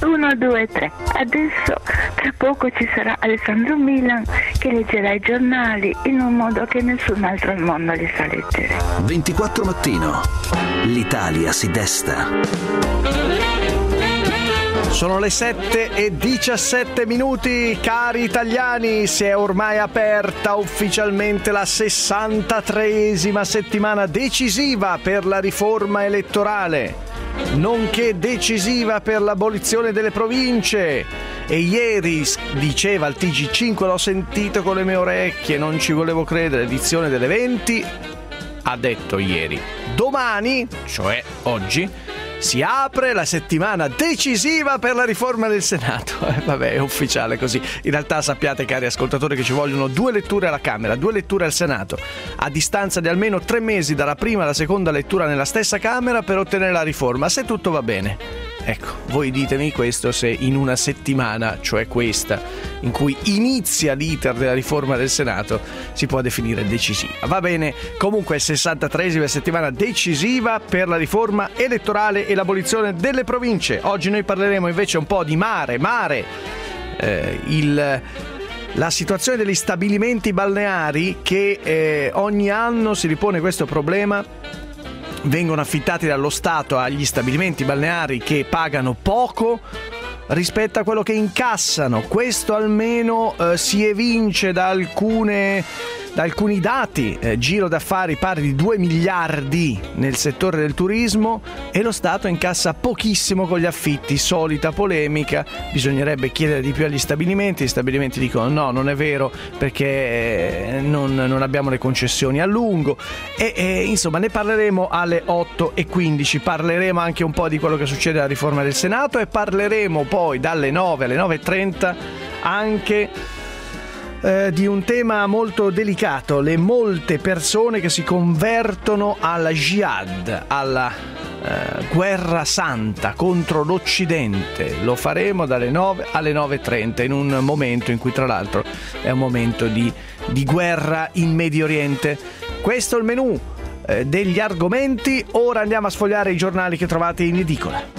1, 2, 3. Adesso tra poco ci sarà Alessandro Milan che leggerà i giornali in un modo che nessun altro al mondo li sa leggere. 24 mattino. L'Italia si desta. Sono le 7:17, cari italiani, si è ormai aperta ufficialmente la 63esima settimana decisiva per la riforma elettorale, nonché decisiva per l'abolizione delle province. E ieri, diceva il TG5, l'ho sentito con le mie orecchie, non ci volevo credere, edizione delle 20, ha detto ieri, domani, cioè oggi, si apre la settimana decisiva per la riforma del Senato. Vabbè, è ufficiale così. In realtà sappiate, cari ascoltatori, che ci vogliono 2 letture alla Camera, 2 letture al Senato, a distanza di almeno 3 mesi dalla prima alla seconda lettura nella stessa Camera per ottenere la riforma, se tutto va bene. Ecco, voi ditemi questo se in una settimana, cioè questa, in cui inizia l'iter della riforma del Senato, si può definire decisiva. Va bene, comunque è 63esima settimana decisiva per la riforma elettorale e l'abolizione delle province. Oggi noi parleremo invece un po' di mare, la situazione degli stabilimenti balneari che ogni anno si ripone questo problema. Vengono affittati dallo Stato agli stabilimenti balneari che pagano poco rispetto a quello che incassano. Questo almeno si evince da alcuni dati. Giro d'affari pari di 2 miliardi nel settore del turismo e lo Stato incassa pochissimo con gli affitti. Solita polemica, bisognerebbe chiedere di più agli stabilimenti. Gli stabilimenti dicono no, non è vero, perché non abbiamo le concessioni a lungo. Insomma, ne parleremo alle 8:15. Parleremo anche un po' di quello che succede alla riforma del Senato e parleremo poi dalle 9 alle 9:30 anche di un tema molto delicato: le molte persone che si convertono alla jihad, alla guerra santa contro l'Occidente. Lo faremo dalle 9 alle 9:30, in un momento in cui tra l'altro è un momento di guerra in Medio Oriente. Questo è il menù degli argomenti. Ora andiamo a sfogliare i giornali che trovate in edicola.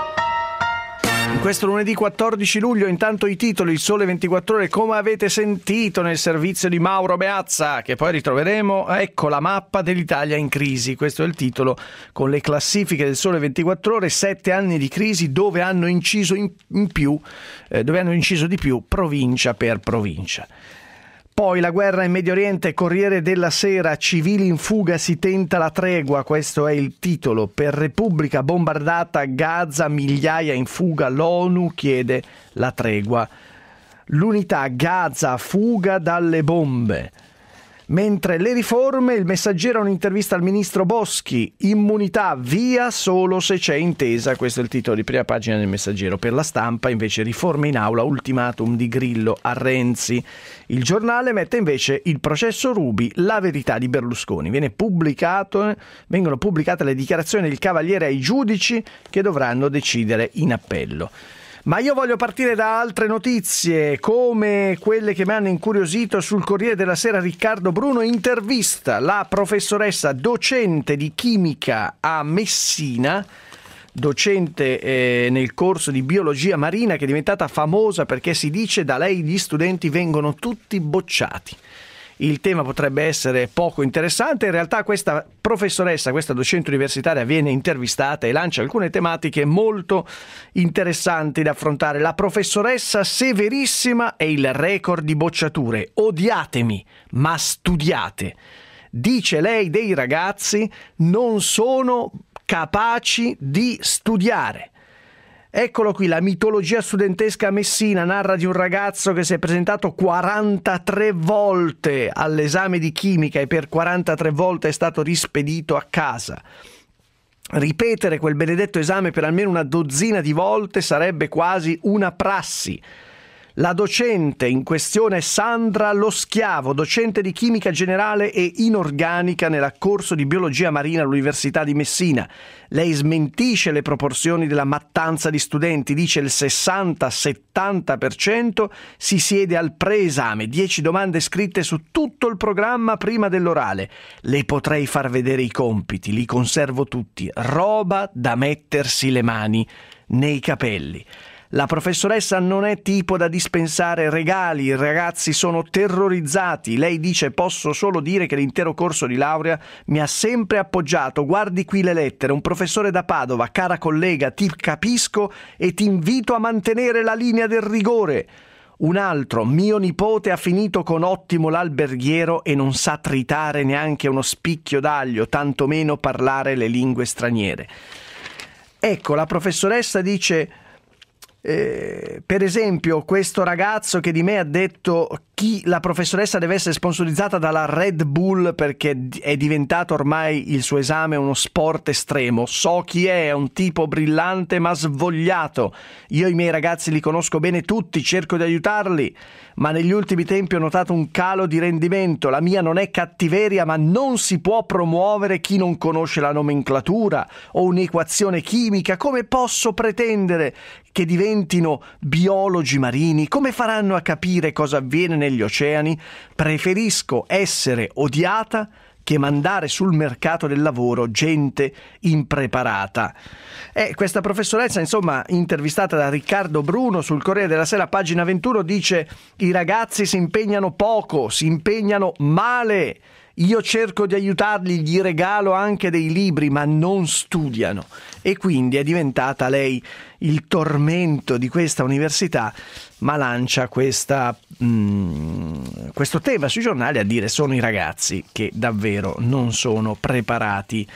In questo lunedì 14 luglio, intanto i titoli: Il Sole 24 Ore, come avete sentito nel servizio di Mauro Beazza, che poi ritroveremo, ecco la mappa dell'Italia in crisi. Questo è il titolo, con le classifiche del Sole 24 Ore, 7 anni di crisi dove hanno inciso dove hanno inciso di più provincia per provincia. Poi la guerra in Medio Oriente, Corriere della Sera, civili in fuga, si tenta la tregua, questo è il titolo. Per Repubblica, bombardata Gaza, migliaia in fuga, l'ONU chiede la tregua. L'Unità, Gaza, fuga dalle bombe. Mentre le riforme, Il Messaggero, un'intervista al ministro Boschi, immunità via solo se c'è intesa, questo è il titolo di prima pagina del Messaggero. Per La Stampa invece, riforme in aula, ultimatum di Grillo a Renzi. Il Giornale mette invece il processo Ruby, la verità di Berlusconi. Vengono pubblicate le dichiarazioni del Cavaliere ai giudici che dovranno decidere in appello. Ma io voglio partire da altre notizie, come quelle che mi hanno incuriosito sul Corriere della Sera. Riccardo Bruno intervista la professoressa docente di chimica a Messina, docente nel corso di biologia marina, che è diventata famosa perché si dice da lei gli studenti vengono tutti bocciati. Il tema potrebbe essere poco interessante, in realtà questa professoressa, questa docente universitaria viene intervistata e lancia alcune tematiche molto interessanti da affrontare. La professoressa severissima è il record di bocciature. Odiatemi, ma studiate. Dice lei dei ragazzi non sono capaci di studiare. Eccolo qui, la mitologia studentesca a Messina narra di un ragazzo che si è presentato 43 volte all'esame di chimica e per 43 volte è stato rispedito a casa. Ripetere quel benedetto esame per almeno una dozzina di volte sarebbe quasi una prassi. La docente in questione è Sandra Lo Schiavo, docente di chimica generale e inorganica nel corso di biologia marina all'Università di Messina. Lei smentisce le proporzioni della mattanza di studenti, dice il 60-70% si siede al preesame, 10 domande scritte su tutto il programma prima dell'orale. Le potrei far vedere i compiti, li conservo tutti, roba da mettersi le mani nei capelli. La professoressa non è tipo da dispensare regali, i ragazzi sono terrorizzati. Lei dice: posso solo dire che l'intero corso di laurea mi ha sempre appoggiato. Guardi qui le lettere, un professore da Padova: cara collega, ti capisco e ti invito a mantenere la linea del rigore. Un altro: mio nipote ha finito con ottimo l'alberghiero e non sa tritare neanche uno spicchio d'aglio, tantomeno parlare le lingue straniere. Ecco, la professoressa dice, per esempio, questo ragazzo che di me ha detto la professoressa deve essere sponsorizzata dalla Red Bull perché è diventato ormai il suo esame uno sport estremo. So chi è un tipo brillante ma svogliato. Io i miei ragazzi li conosco bene tutti, cerco di aiutarli, ma negli ultimi tempi ho notato un calo di rendimento. La mia non è cattiveria, ma non si può promuovere chi non conosce la nomenclatura o un'equazione chimica. Come posso pretendere che diventino biologi marini? Come faranno a capire cosa avviene negli oceani? Preferisco essere odiata che mandare sul mercato del lavoro gente impreparata. Questa professoressa, insomma, intervistata da Riccardo Bruno sul Corriere della Sera, pagina 21, dice: i ragazzi si impegnano poco, si impegnano male. Io cerco di aiutarli, gli regalo anche dei libri, ma non studiano. E quindi è diventata lei il tormento di questa università, ma lancia questo tema sui giornali a dire: sono i ragazzi che davvero non sono preparati.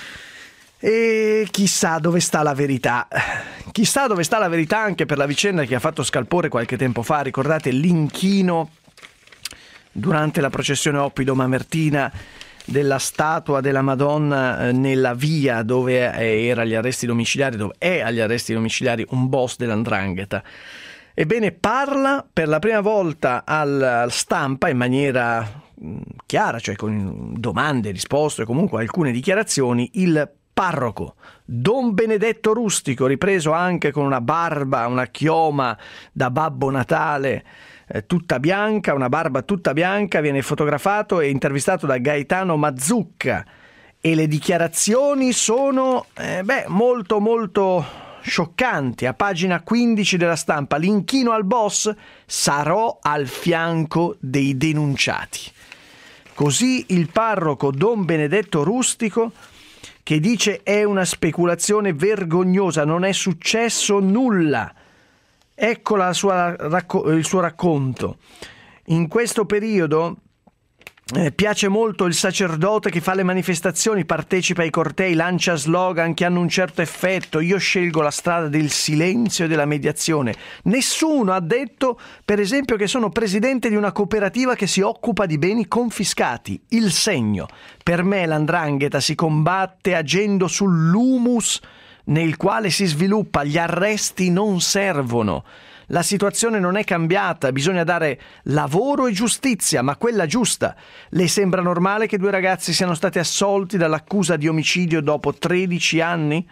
E chissà dove sta la verità. Chissà dove sta la verità anche per la vicenda che ha fatto scalpore qualche tempo fa. Ricordate l'inchino durante la processione Oppido Mamertina della statua della Madonna nella via dove era agli arresti domiciliari, dove è agli arresti domiciliari un boss dell''ndrangheta. Ebbene, parla per la prima volta al Stampa in maniera chiara, cioè con domande, risposte, comunque alcune dichiarazioni, il parroco Don Benedetto Rustico, ripreso anche con una barba, una chioma da Babbo Natale tutta bianca, una barba tutta bianca, viene fotografato e intervistato da Gaetano Mazzucca, e le dichiarazioni sono molto molto scioccanti. A pagina 15 della Stampa: l'inchino al boss, sarò al fianco dei denunciati. Così il parroco Don Benedetto Rustico, che dice: è una speculazione vergognosa, non è successo nulla. Ecco il suo racconto. In questo periodo piace molto il sacerdote che fa le manifestazioni, partecipa ai cortei, lancia slogan che hanno un certo effetto. Io scelgo la strada del silenzio e della mediazione. Nessuno ha detto, per esempio, che sono presidente di una cooperativa che si occupa di beni confiscati. Il segno: per me l''ndrangheta si combatte agendo sull'humus nel quale si sviluppa. Gli arresti non servono. La situazione non è cambiata, bisogna dare lavoro e giustizia, ma quella giusta. Le sembra normale che 2 ragazzi siano stati assolti dall'accusa di omicidio dopo 13 anni?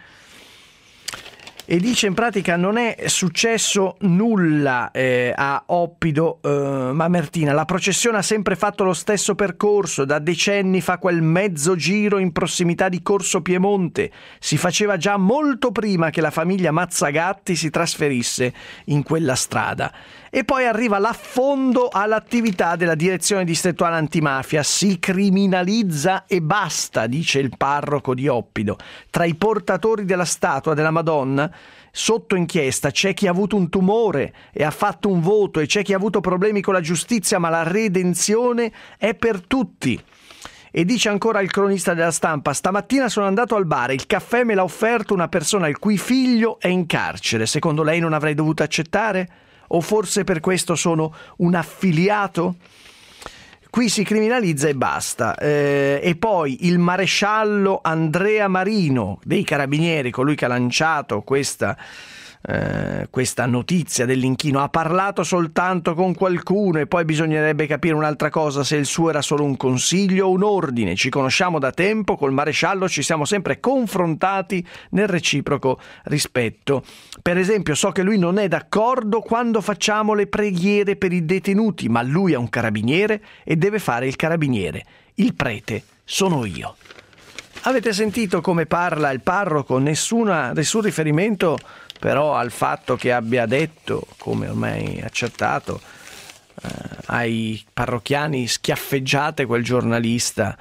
E dice in pratica non è successo nulla a Oppido Mamertina. La processione ha sempre fatto lo stesso percorso, da decenni fa quel mezzo giro in prossimità di Corso Piemonte. Si faceva già molto prima che la famiglia Mazzagatti si trasferisse in quella strada. E poi arriva l'affondo all'attività della direzione distrettuale antimafia. Si criminalizza e basta, dice il parroco di Oppido. Tra i portatori della statua della Madonna sotto inchiesta c'è chi ha avuto un tumore e ha fatto un voto, e c'è chi ha avuto problemi con la giustizia, ma la redenzione è per tutti. E dice ancora il cronista della Stampa: stamattina sono andato al bar, il caffè me l'ha offerto una persona il cui figlio è in carcere. Secondo lei non avrei dovuto accettare? O forse per questo sono un affiliato? Qui si criminalizza e basta. E poi il maresciallo Andrea Marino dei Carabinieri, colui che ha lanciato questa notizia dell'inchino, ha parlato soltanto con qualcuno, e poi bisognerebbe capire un'altra cosa: se il suo era solo un consiglio o un ordine. Ci conosciamo da tempo, col maresciallo ci siamo sempre confrontati nel reciproco rispetto. Per esempio, so che lui non è d'accordo quando facciamo le preghiere per i detenuti, ma lui è un carabiniere e deve fare il carabiniere. Il prete sono io. Avete sentito come parla il parroco? Nessun riferimento però al fatto che abbia detto, come ormai accertato, ai parrocchiani: schiaffeggiate quel giornalista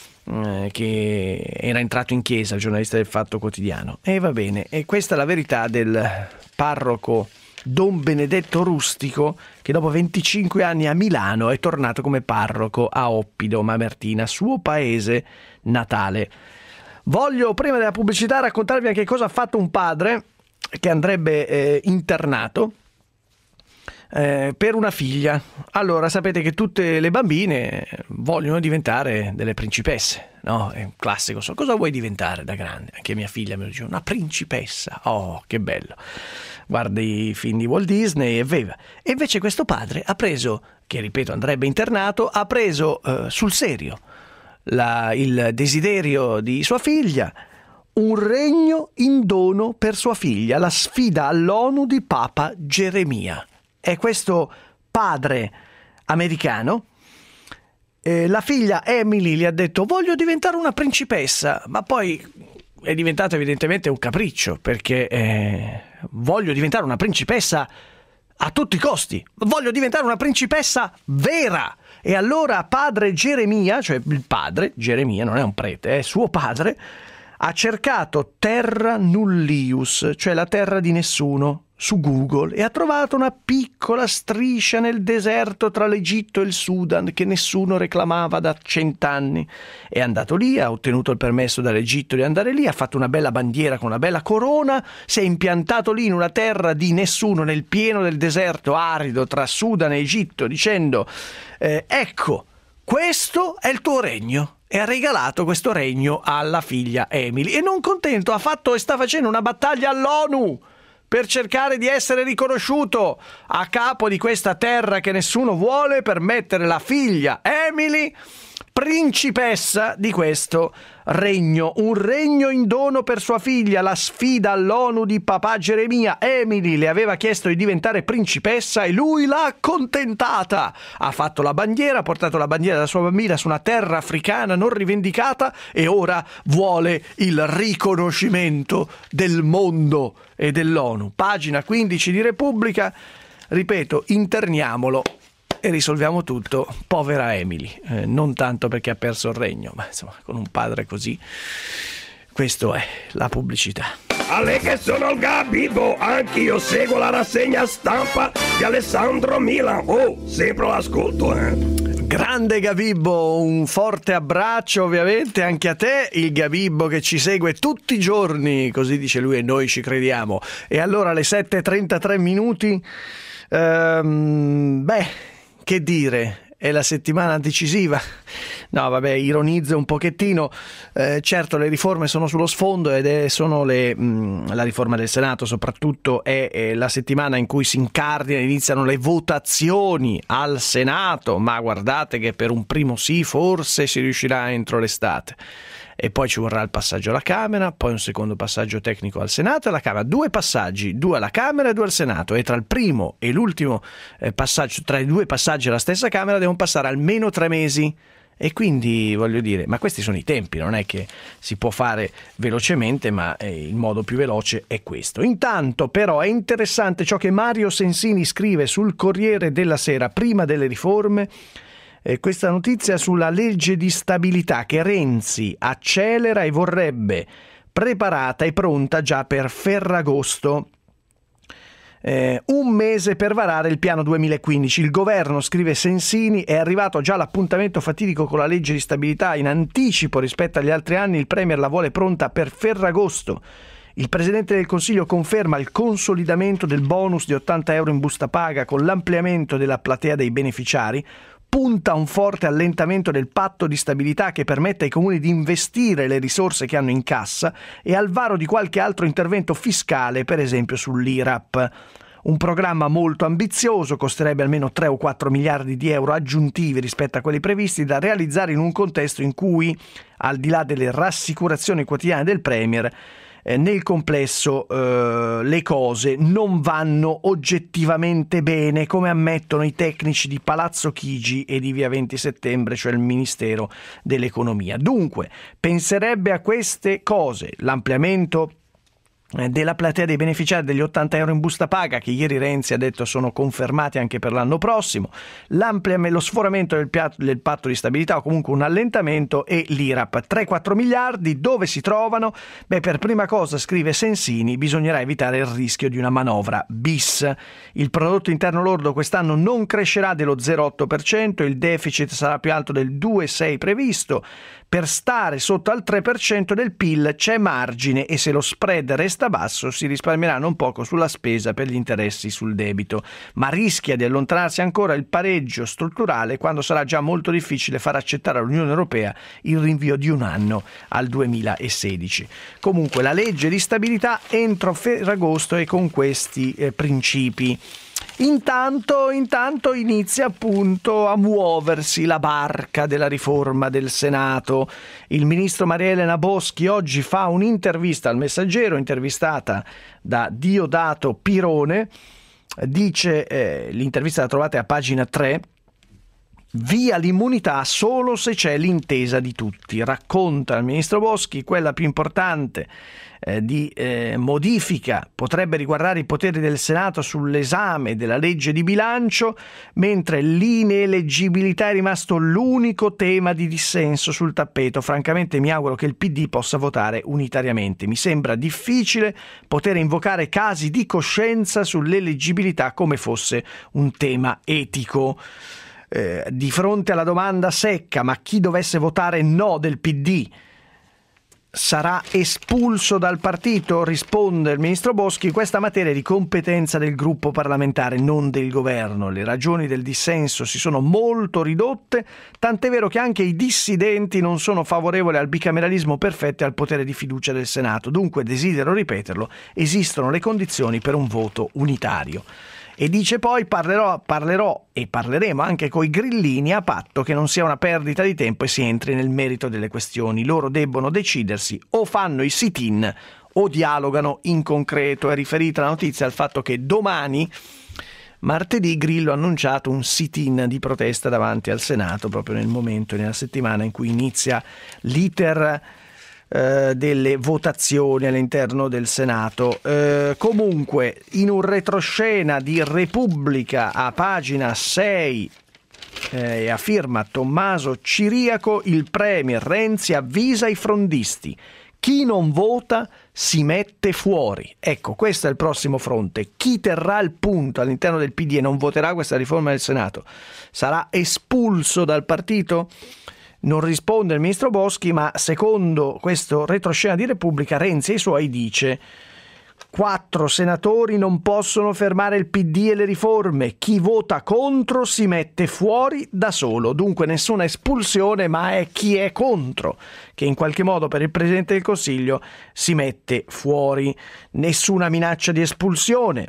che era entrato in chiesa, il giornalista del Fatto Quotidiano. E va bene, e questa è la verità del parroco Don Benedetto Rustico, che dopo 25 anni a Milano è tornato come parroco a Oppido Mamertina, suo paese natale. Voglio, prima della pubblicità, raccontarvi anche cosa ha fatto un padre che andrebbe internato per una figlia. Allora, sapete che tutte le bambine vogliono diventare delle principesse, no? È un classico. So, cosa vuoi diventare da grande? Anche mia figlia me lo dice: una principessa. Oh, che bello. Guardi i film di Walt Disney e veva. E invece questo padre ha preso, che ripeto andrebbe internato, ha preso sul serio il desiderio di sua figlia, un regno in dono per sua figlia, la sfida all'ONU di Papa Geremia. È questo padre americano. La figlia Emily gli ha detto: voglio diventare una principessa, ma poi è diventato evidentemente un capriccio, perché voglio diventare una principessa a tutti i costi, voglio diventare una principessa vera. E allora padre Geremia, cioè il padre Geremia, non è un prete, è suo padre, ha cercato terra nullius, cioè la terra di nessuno, su Google, e ha trovato una piccola striscia nel deserto tra l'Egitto e il Sudan che nessuno reclamava da 100 anni. È andato lì, ha ottenuto il permesso dall'Egitto di andare lì, ha fatto una bella bandiera con una bella corona, si è impiantato lì in una terra di nessuno, nel pieno del deserto arido tra Sudan e Egitto, dicendo: ecco, questo è il tuo regno. E ha regalato questo regno alla figlia Emily. E non contento, ha fatto e sta facendo una battaglia all'ONU per cercare di essere riconosciuto a capo di questa terra che nessuno vuole, per mettere la figlia Emily principessa di questo regno, un regno in dono per sua figlia, la sfida all'ONU di papà Geremia. Emily le aveva chiesto di diventare principessa e lui l'ha accontentata. Ha fatto la bandiera, ha portato la bandiera della sua bambina su una terra africana non rivendicata e ora vuole il riconoscimento del mondo e dell'ONU. Pagina 15 di Repubblica. Ripeto, interniamolo e risolviamo tutto. Povera Emily, non tanto perché ha perso il regno, ma insomma, con un padre così. Questo è la pubblicità. Ale che sono il Gabibbo, anch'io seguo la rassegna stampa di Alessandro Milan. Oh, sempre l'ascolto, Grande Gabibbo, un forte abbraccio ovviamente anche a te, il Gabibbo che ci segue tutti i giorni, così dice lui e noi ci crediamo. E allora alle 7:33 minuti, che dire, è la settimana decisiva. No, vabbè, ironizzo un pochettino. Certo, le riforme sono sullo sfondo sono la riforma del Senato soprattutto è la settimana in cui si iniziano le votazioni al Senato, ma guardate che per un primo sì forse si riuscirà entro l'estate. E poi ci vorrà il passaggio alla Camera, poi un secondo passaggio tecnico al Senato e alla Camera. 2 passaggi, 2 alla Camera e 2 al Senato. E tra il primo e l'ultimo passaggio, tra i 2 passaggi alla stessa Camera, devono passare almeno 3 mesi. E quindi voglio dire, ma questi sono i tempi, non è che si può fare velocemente, ma il modo più veloce è questo. Intanto però è interessante ciò che Mario Sensini scrive sul Corriere della Sera prima delle riforme. Questa notizia sulla legge di stabilità che Renzi accelera e vorrebbe preparata e pronta già per Ferragosto. 1 mese per varare il piano 2015. Il governo, scrive Sensini, è arrivato già all'appuntamento fatidico con la legge di stabilità in anticipo rispetto agli altri anni. Il Premier la vuole pronta per Ferragosto. Il Presidente del Consiglio conferma il consolidamento del bonus di 80 euro in busta paga con l'ampliamento della platea dei beneficiari. Punta a un forte allentamento del patto di stabilità che permette ai comuni di investire le risorse che hanno in cassa e al varo di qualche altro intervento fiscale, per esempio sull'IRAP. Un programma molto ambizioso, costerebbe almeno 3 o 4 miliardi di euro aggiuntivi rispetto a quelli previsti, da realizzare in un contesto in cui, al di là delle rassicurazioni quotidiane del Premier, nel complesso le cose non vanno oggettivamente bene, come ammettono i tecnici di Palazzo Chigi e di Via 20 Settembre, cioè il Ministero dell'Economia. Dunque, penserebbe a queste cose: l'ampliamento della platea dei beneficiari degli 80 euro in busta paga, che ieri Renzi ha detto sono confermati anche per l'anno prossimo, lo sforamento del patto di stabilità o comunque un allentamento, e l'IRAP. 3-4 miliardi dove si trovano? Per prima cosa, scrive Sensini, bisognerà evitare il rischio di una manovra bis. Il prodotto interno lordo quest'anno non crescerà dello 0,8%, il deficit sarà più alto del 2,6% previsto. Per stare sotto al 3% del PIL c'è margine, e se lo spread resta basso si risparmierà non poco sulla spesa per gli interessi sul debito, ma rischia di allontanarsi ancora il pareggio strutturale quando sarà già molto difficile far accettare all'Unione Europea il rinvio di un anno al 2016. Comunque la legge di stabilità entro Ferragosto e con questi principi. Intanto inizia appunto a muoversi la barca della riforma del Senato. Il ministro Maria Elena Boschi oggi fa un'intervista al Messaggero, intervistata da Diodato Pirone. Dice, l'intervista la trovate a pagina 3, via l'immunità solo se c'è l'intesa di tutti. Racconta il ministro Boschi, quella più importante di modifica potrebbe riguardare i poteri del Senato sull'esame della legge di bilancio, mentre l'ineleggibilità è rimasto l'unico tema di dissenso sul tappeto. Francamente mi auguro che il PD possa votare unitariamente. Mi sembra difficile poter invocare casi di coscienza sull'eleggibilità come fosse un tema etico. Di fronte alla domanda secca, ma chi dovesse votare no del PD sarà espulso dal partito? Risponde il ministro Boschi, questa materia è di competenza del gruppo parlamentare, non del governo. Le ragioni del dissenso si sono molto ridotte, tant'è vero che anche i dissidenti non sono favorevoli al bicameralismo perfetto e al potere di fiducia del Senato. Dunque, desidero ripeterlo, esistono le condizioni per un voto unitario. E dice poi parlerò e parleremo anche coi grillini a patto che non sia una perdita di tempo e si entri nel merito delle questioni. Loro debbono decidersi, o fanno i sit-in o dialogano in concreto. È riferita la notizia al fatto che domani, martedì, Grillo ha annunciato un sit-in di protesta davanti al Senato, proprio nel momento e nella settimana in cui inizia l'iter delle votazioni all'interno del Senato. Comunque, in un retroscena di Repubblica a pagina 6 e a firma Tommaso Ciriaco, il premier Renzi avvisa i frondisti: chi non vota si mette fuori. Ecco, questo è il prossimo fronte. Chi terrà il punto all'interno del PD e non voterà questa riforma del Senato sarà espulso dal partito? Non risponde il ministro Boschi, ma secondo questo retroscena di Repubblica, Renzi e i suoi dice: 4 senatori non possono fermare il PD e le riforme, chi vota contro si mette fuori da solo. Dunque nessuna espulsione, ma è chi è contro che in qualche modo per il Presidente del Consiglio si mette fuori. Nessuna minaccia di espulsione.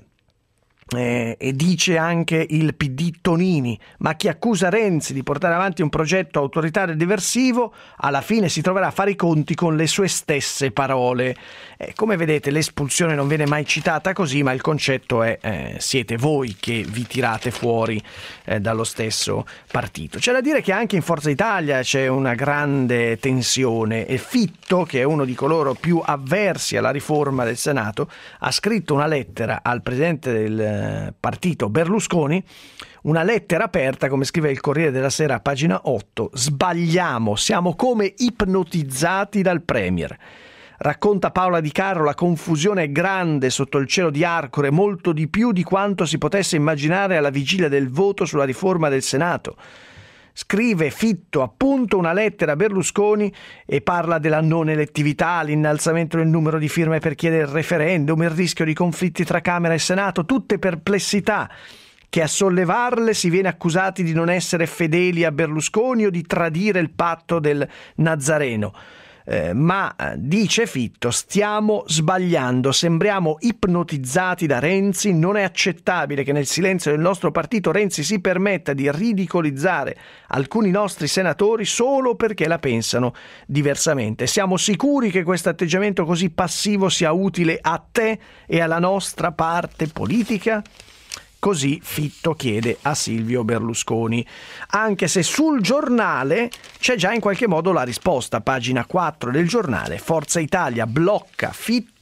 E dice anche il PD Tonini: ma chi accusa Renzi di portare avanti un progetto autoritario e diversivo alla fine si troverà a fare i conti con le sue stesse parole. Come vedete, l'espulsione non viene mai citata così, ma il concetto è siete voi che vi tirate fuori dallo stesso partito. C'è da dire che anche in Forza Italia c'è una grande tensione, e Fitto, che è uno di coloro più avversi alla riforma del Senato, ha scritto una lettera al presidente del partito Berlusconi, una lettera aperta, come scrive il Corriere della Sera a pagina 8: sbagliamo, siamo come ipnotizzati dal premier. Racconta Paola Di Carlo, la confusione è grande sotto il cielo di Arcore, molto di più di quanto si potesse immaginare alla vigilia del voto sulla riforma del Senato. Scrive Fitto appunto una lettera a Berlusconi e parla della non elettività, l'innalzamento del numero di firme per chiedere il referendum, il rischio di conflitti tra Camera e Senato, tutte perplessità che a sollevarle si viene accusati di non essere fedeli a Berlusconi o di tradire il patto del Nazareno. Ma dice Fitto, stiamo sbagliando, sembriamo ipnotizzati da Renzi, non è accettabile che nel silenzio del nostro partito Renzi si permetta di ridicolizzare alcuni nostri senatori solo perché la pensano diversamente. Siamo sicuri che questo atteggiamento così passivo sia utile a te e alla nostra parte politica? Così Fitto chiede a Silvio Berlusconi, anche se sul Giornale c'è già in qualche modo la risposta. Pagina 4 del Giornale: Forza Italia blocca Fitto,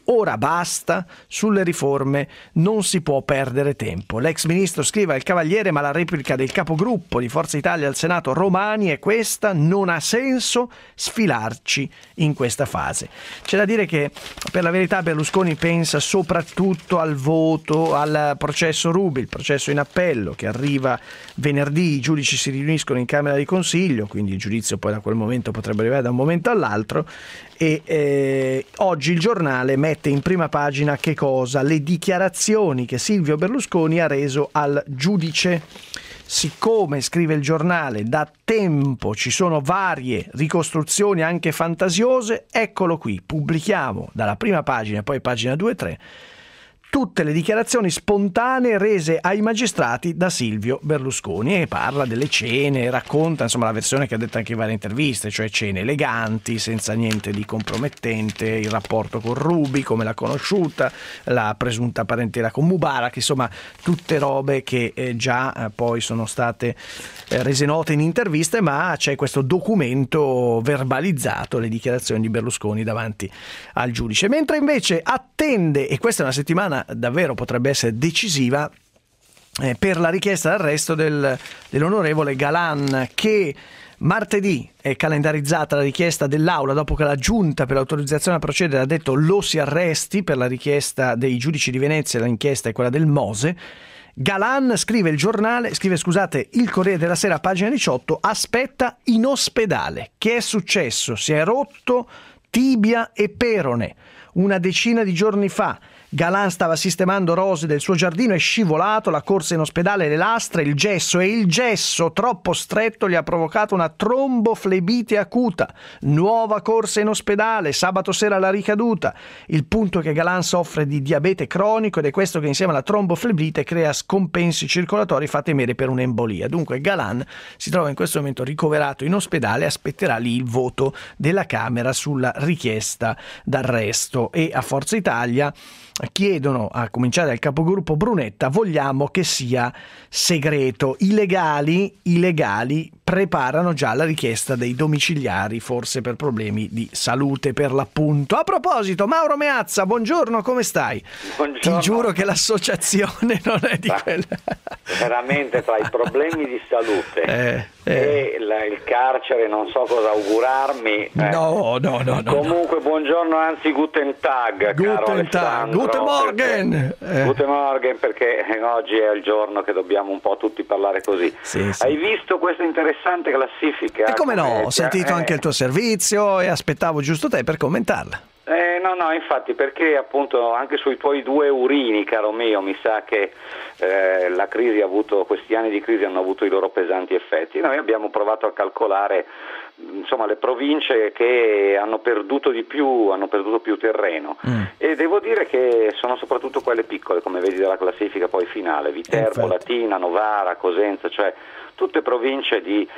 ora basta, sulle riforme non si può perdere tempo. L'ex ministro scrive al Cavaliere, ma la replica del capogruppo di Forza Italia al Senato Romani è questa: non ha senso sfilarci in questa fase. C'è da dire che per la verità Berlusconi pensa soprattutto al voto, al processo Ruby, il processo in appello che arriva venerdì, i giudici si riuniscono in Camera di Consiglio, quindi il giudizio poi da quel momento potrebbe arrivare da un momento all'altro, e oggi il Giornale mette in prima pagina che cosa? Le dichiarazioni che Silvio Berlusconi ha reso al giudice. Siccome, scrive il Giornale, da tempo ci sono varie ricostruzioni anche fantasiose, eccolo qui, pubblichiamo dalla prima pagina, poi pagina 2 e 3, tutte le dichiarazioni spontanee rese ai magistrati da Silvio Berlusconi, e parla delle cene, racconta insomma la versione che ha detto anche in varie interviste, cioè cene eleganti, senza niente di compromettente, il rapporto con Ruby, come l'ha conosciuta, la presunta parentela con Mubarak, insomma tutte robe che già poi sono state rese note in interviste, ma c'è questo documento verbalizzato, le dichiarazioni di Berlusconi davanti al giudice. Mentre invece attende, e questa è una settimana davvero potrebbe essere decisiva per la richiesta d'arresto dell'onorevole Galan, che martedì è calendarizzata la richiesta dell'Aula dopo che la Giunta per l'autorizzazione a procedere ha detto lo si arresti per la richiesta dei giudici di Venezia, l'inchiesta è quella del Mose. Galan, scrive il Corriere della Sera, pagina 18, aspetta in ospedale. Che è successo? Si è rotto tibia e perone una decina di giorni fa. Galan stava sistemando rose del suo giardino, è scivolato, la corsa in ospedale, le lastre, il gesso troppo stretto gli ha provocato una tromboflebite acuta. Nuova corsa in ospedale, sabato sera la ricaduta. Il punto è che Galan soffre di diabete cronico ed è questo che insieme alla tromboflebite crea scompensi circolatori, fa temere per un'embolia. Dunque Galan si trova in questo momento ricoverato in ospedale, aspetterà lì il voto della Camera sulla richiesta d'arresto, e a Forza Italia chiedono, a cominciare dal capogruppo Brunetta, vogliamo che sia segreto. I legali preparano già la richiesta dei domiciliari, forse per problemi di salute per l'appunto. A proposito, Mauro Meazza, buongiorno, come stai? Buongiorno. Ti giuro che l'associazione non è di quella. Veramente tra i problemi di salute e il carcere non so cosa augurarmi. No. Comunque buongiorno, anzi Guten Tag, caro Alessandro. Guten Morgen. Guten Morgen, perché oggi è il giorno che dobbiamo un po' tutti parlare così. Sì. Hai visto questa interessante classifica? E come no, ho sentito anche il tuo servizio e aspettavo giusto te per commentarla. No, infatti, perché appunto anche sui tuoi due urini, caro mio, mi sa che la crisi questi anni di crisi hanno avuto i loro pesanti effetti. Noi abbiamo provato a calcolare insomma le province che hanno perduto di più, hanno perduto più terreno, e devo dire che sono soprattutto quelle piccole, come vedi dalla classifica poi finale, Viterbo, Latina, Novara, Cosenza, cioè tutte province di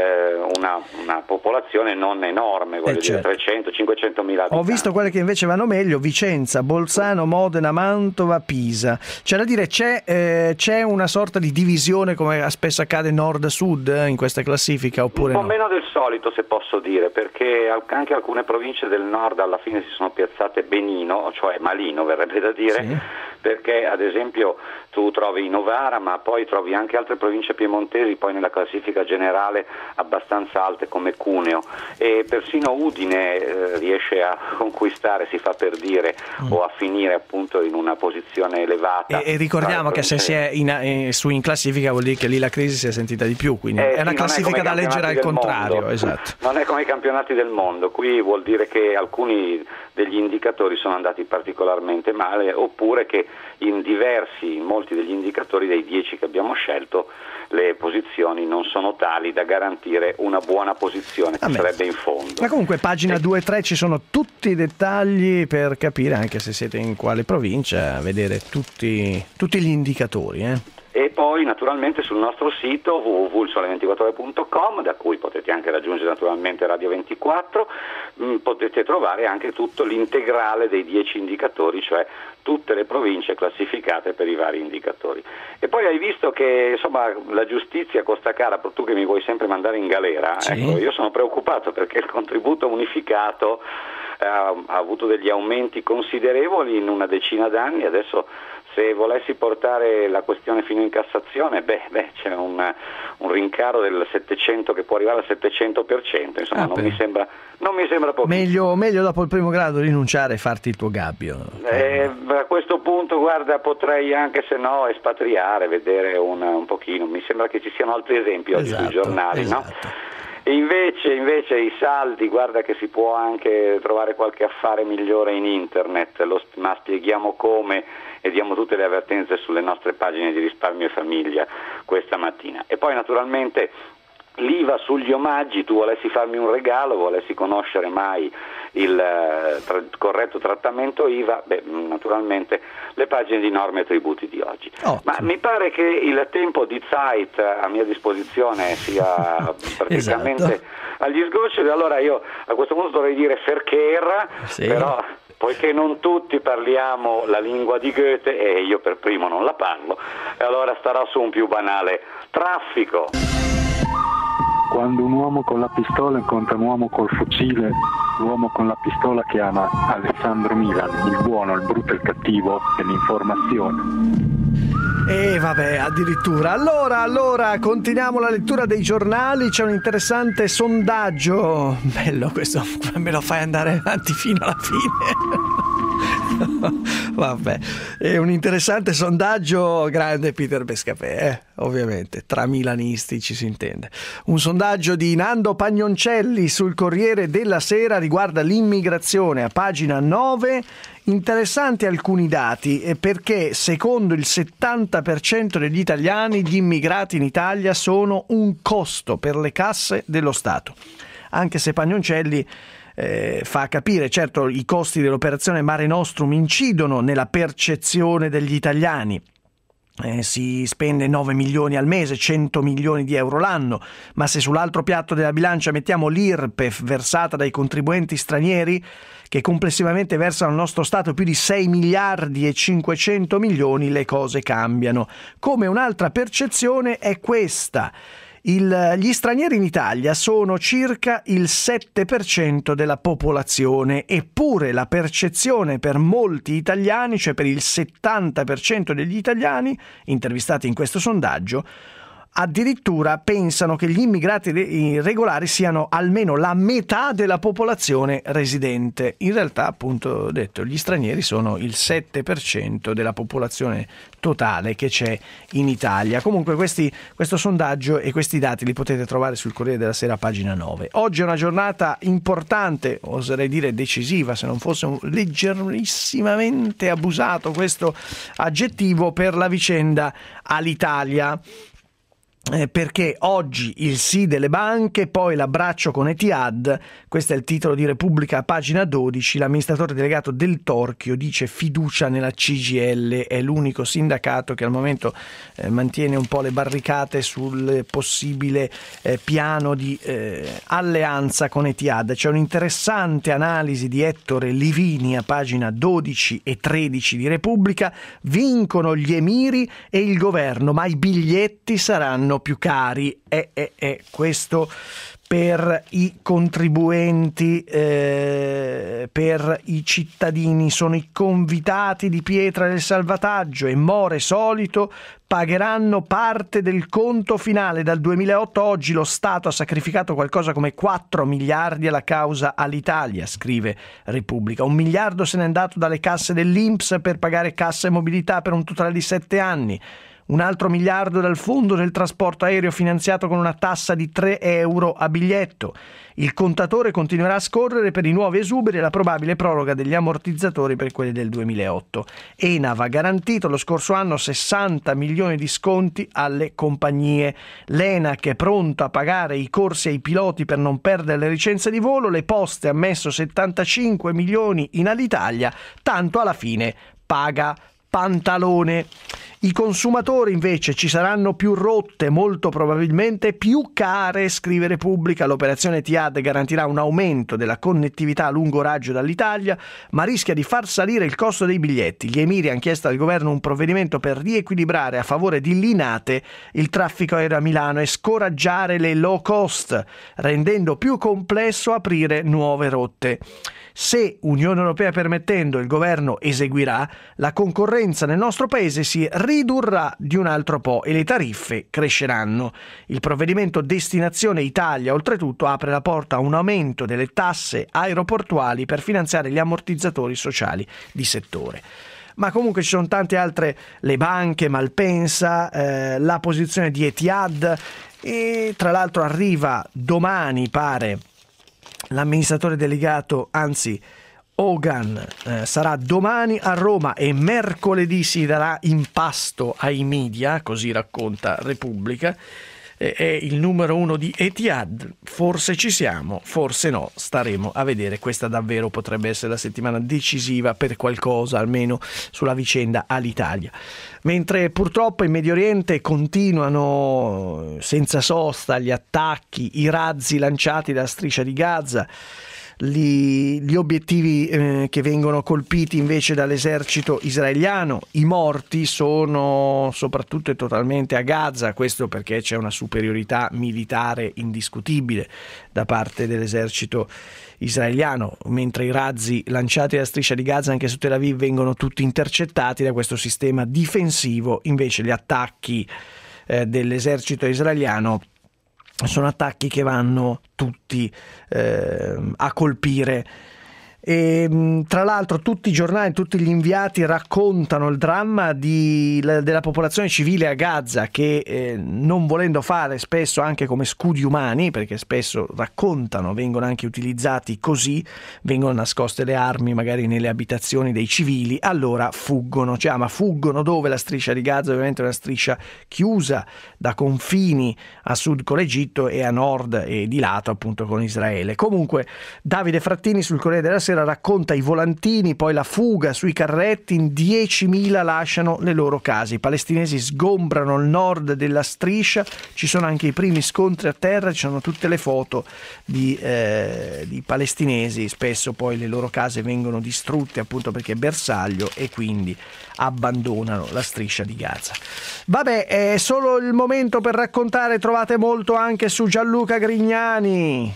una popolazione non enorme, voglio dire 300-500 mila abitanti. Ho visto quelle che invece vanno meglio: Vicenza, Bolzano, Modena, Mantova, Pisa. C'è da dire, c'è una sorta di divisione, come spesso accade nord-sud in questa classifica, oppure un po' meno del solito, se posso dire, perché anche alcune province del nord alla fine si sono piazzate benino, cioè malino verrebbe da dire, sì. Perché ad esempio tu trovi Novara, ma poi trovi anche altre province piemontesi poi nella classifica generale abbastanza alte come Cuneo, e persino Udine riesce a conquistare, si fa per dire, o a finire appunto in una posizione elevata. E ricordiamo che se si è in classifica vuol dire che lì la crisi si è sentita di più, quindi è una classifica da leggere al contrario. Esatto. Non è come i campionati del mondo, qui vuol dire che alcuni degli indicatori sono andati particolarmente male, oppure che in molti degli indicatori dei 10 che abbiamo scelto le posizioni non sono tali da garantire una buona posizione, che sarebbe in fondo. Ma comunque pagina 2 e 3 ci sono tutti i dettagli per capire, anche se siete in quale provincia, vedere tutti gli indicatori. E poi naturalmente sul nostro sito www.sole24ore.com, da cui potete anche raggiungere naturalmente Radio 24, potete trovare anche tutto l'integrale dei 10 indicatori, cioè tutte le province classificate per i vari indicatori. E poi hai visto che insomma la giustizia costa cara, tu che mi vuoi sempre mandare in galera, sì. Ecco, io sono preoccupato perché il contributo unificato ha avuto degli aumenti considerevoli in una decina d'anni. Adesso, se volessi portare la questione fino in Cassazione, c'è un rincaro del 700 che può arrivare al 700%, insomma non mi sembra pochissimo. Meglio dopo il primo grado rinunciare e farti il tuo gabbio. A questo punto, guarda, potrei anche, se no, espatriare, vedere un pochino. Mi sembra che ci siano altri esempi oggi sui giornali, no? E invece i saldi, guarda che si può anche trovare qualche affare migliore in internet, ma spieghiamo come e diamo tutte le avvertenze sulle nostre pagine di Risparmio e Famiglia questa mattina. E poi naturalmente l'IVA sugli omaggi, tu volessi farmi un regalo, volessi conoscere mai il corretto trattamento IVA, naturalmente le pagine di norme e tributi di oggi. Ma mi pare che il tempo di Zeit a mia disposizione sia praticamente agli sgoccioli, allora io a questo punto dovrei dire Verkehr, però poiché non tutti parliamo la lingua di Goethe e io per primo non la parlo, e allora starò su un più banale: traffico. Quando un uomo con la pistola incontra un uomo col fucile, l'uomo con la pistola chiama Alessandro Milan, il buono, il brutto e il cattivo dell'informazione. E vabbè, addirittura. Allora, continuiamo la lettura dei giornali. C'è un interessante sondaggio. Bello questo, me lo fai andare avanti fino alla fine. Vabbè, è un interessante sondaggio, grande Peter Bescapè, ovviamente, tra milanisti ci si intende. Un sondaggio di Nando Pagnoncelli sul Corriere della Sera riguarda l'immigrazione, a pagina 9. Interessanti alcuni dati, perché secondo il 70% degli italiani gli immigrati in Italia sono un costo per le casse dello Stato. Anche se Pagnoncelli fa capire, certo, i costi dell'operazione Mare Nostrum incidono nella percezione degli italiani. Si spende 9 milioni al mese, 100 milioni di euro l'anno, ma se sull'altro piatto della bilancia mettiamo l'IRPEF versata dai contribuenti stranieri, che complessivamente versano al nostro Stato più di 6 miliardi e 500 milioni, le cose cambiano. Come un'altra percezione è questa: gli stranieri in Italia sono circa il 7% della popolazione, eppure la percezione per molti italiani, cioè per il 70% degli italiani intervistati in questo sondaggio, addirittura pensano che gli immigrati irregolari siano almeno la metà della popolazione residente. In realtà, appunto, ho detto, gli stranieri sono il 7% della popolazione totale che c'è in Italia. Comunque questo sondaggio e questi dati li potete trovare sul Corriere della Sera, pagina 9. Oggi è una giornata importante, oserei dire decisiva, se non fosse leggerissimamente abusato questo aggettivo, per la vicenda Alitalia. Perché oggi il sì delle banche, poi l'abbraccio con Etihad. Questo è il titolo di Repubblica, pagina 12. L'amministratore delegato del Torchio dice fiducia nella CGIL, è l'unico sindacato che al momento mantiene un po' le barricate sul possibile piano di alleanza con Etihad. C'è un'interessante analisi di Ettore Livini a pagina 12 e 13 di Repubblica. Vincono gli emiri e il governo, ma i biglietti saranno più cari. Questo per i contribuenti, per i cittadini. Sono i convitati di pietra del salvataggio e more solito pagheranno parte del conto finale. Dal 2008 a oggi lo Stato ha sacrificato qualcosa come 4 miliardi alla causa Alitalia, scrive Repubblica. 1 miliardo se n'è andato dalle casse dell'INPS per pagare cassa e mobilità per un totale di 7 anni. Un altro miliardo dal fondo del trasporto aereo finanziato con una tassa di 3 euro a biglietto. Il contatore continuerà a scorrere per i nuovi esuberi e la probabile proroga degli ammortizzatori per quelli del 2008. ENAV ha garantito lo scorso anno 60 milioni di sconti alle compagnie. L'ENAC è pronto a pagare i corsi ai piloti per non perdere le licenze di volo. Le Poste ha messo 75 milioni in Alitalia, tanto alla fine paga pantalone. I consumatori invece ci saranno più rotte, molto probabilmente più care, scrive Repubblica. L'operazione Etihad garantirà un aumento della connettività a lungo raggio dall'Italia, ma rischia di far salire il costo dei biglietti. Gli emiri hanno chiesto al governo un provvedimento per riequilibrare a favore di Linate il traffico aereo a Milano e scoraggiare le low cost, rendendo più complesso aprire nuove rotte. Se, Unione Europea permettendo, il governo eseguirà, la concorrenza nel nostro paese si ridurrà di un altro po' e le tariffe cresceranno. Il provvedimento Destinazione Italia, oltretutto, apre la porta a un aumento delle tasse aeroportuali per finanziare gli ammortizzatori sociali di settore. Ma comunque ci sono tante altre, le banche, Malpensa, la posizione di Etihad, e tra l'altro arriva domani, pare, l'amministratore delegato, anzi Hogan, sarà domani a Roma e mercoledì si darà in pasto ai media, così racconta Repubblica. È il numero 1 di Etihad, forse ci siamo, forse no, staremo a vedere. Questa davvero potrebbe essere la settimana decisiva per qualcosa, almeno sulla vicenda Alitalia. Mentre purtroppo in Medio Oriente continuano senza sosta gli attacchi, i razzi lanciati dalla striscia di Gaza, gli obiettivi che vengono colpiti invece dall'esercito israeliano. I morti sono soprattutto e totalmente a Gaza, questo perché c'è una superiorità militare indiscutibile da parte dell'esercito israeliano, mentre i razzi lanciati dalla striscia di Gaza anche su Tel Aviv vengono tutti intercettati da questo sistema difensivo. Invece gli attacchi dell'esercito israeliano sono attacchi che vanno tutti a colpire. E tra l'altro tutti i giornali, tutti gli inviati raccontano il dramma della popolazione civile a Gaza, che non volendo fare spesso anche come scudi umani, perché spesso raccontano, vengono anche utilizzati così, vengono nascoste le armi magari nelle abitazioni dei civili, allora fuggono. Ma fuggono dove? La striscia di Gaza ovviamente è una striscia chiusa da confini a sud con l'Egitto e a nord e di lato appunto con Israele. Comunque Davide Frattini sul Corriere della Sera racconta i volantini, poi la fuga sui carretti, in 10.000 lasciano le loro case. I palestinesi sgombrano il nord della striscia, ci sono anche i primi scontri a terra, ci sono tutte le foto di palestinesi, spesso poi le loro case vengono distrutte appunto perché è bersaglio e quindi abbandonano la striscia di Gaza. Vabbè, è solo il momento per raccontare, trovate molto anche su Gianluca Grignani,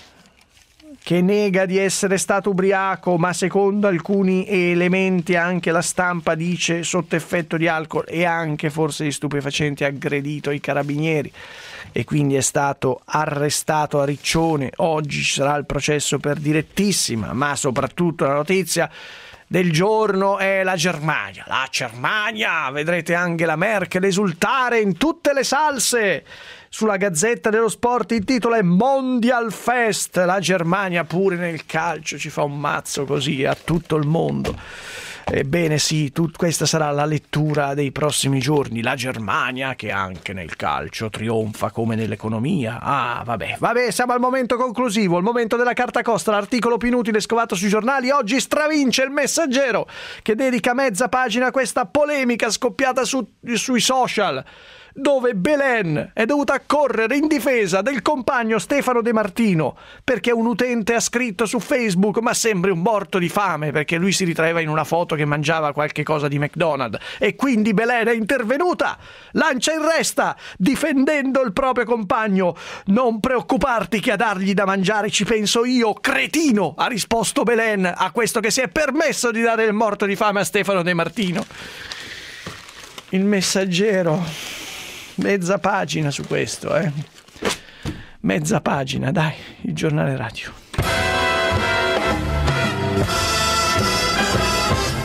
che nega di essere stato ubriaco, ma secondo alcuni elementi anche la stampa dice sotto effetto di alcol e anche forse di stupefacenti, ha aggredito i carabinieri e quindi è stato arrestato a Riccione. Oggi ci sarà il processo per direttissima, ma soprattutto la notizia del giorno è la Germania. La Germania, vedrete Angela Merkel esultare in tutte le salse. Sulla Gazzetta dello Sport il titolo è Mondial Fest. La Germania pure nel calcio ci fa un mazzo così a tutto il mondo. Ebbene sì, questa sarà la lettura dei prossimi giorni. La Germania che anche nel calcio trionfa come nell'economia. Vabbè, siamo al momento conclusivo, il momento della carta costa, l'articolo più inutile scovato sui giornali. Oggi stravince il Messaggero, che dedica mezza pagina a questa polemica scoppiata sui social, dove Belen è dovuta correre in difesa del compagno Stefano De Martino perché un utente ha scritto su Facebook: ma sembri un morto di fame, perché lui si ritraeva in una foto che mangiava qualche cosa di McDonald's, e quindi Belen è intervenuta, lancia in resta difendendo il proprio compagno. Non preoccuparti che a dargli da mangiare ci penso io, cretino, ha risposto Belen a questo che si è permesso di dare il morto di fame a Stefano De Martino. Il Messaggero, mezza pagina su questo, mezza pagina, dai, il giornale radio.